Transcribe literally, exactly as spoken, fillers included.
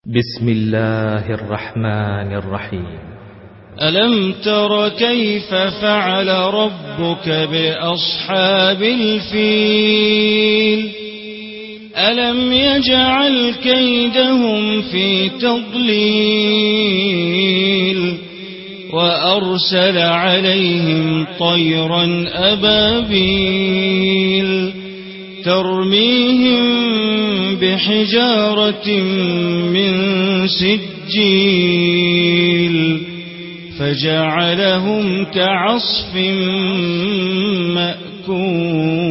بسم الله الرحمن الرحيم. ألم تر كيف فعل ربك بأصحاب الفيل ألم يجعل كيدهم في تضليل وأرسل عليهم طيرا أبابيل ترميهم بحجارة من سجيل فجعلهم كعصف مأكول.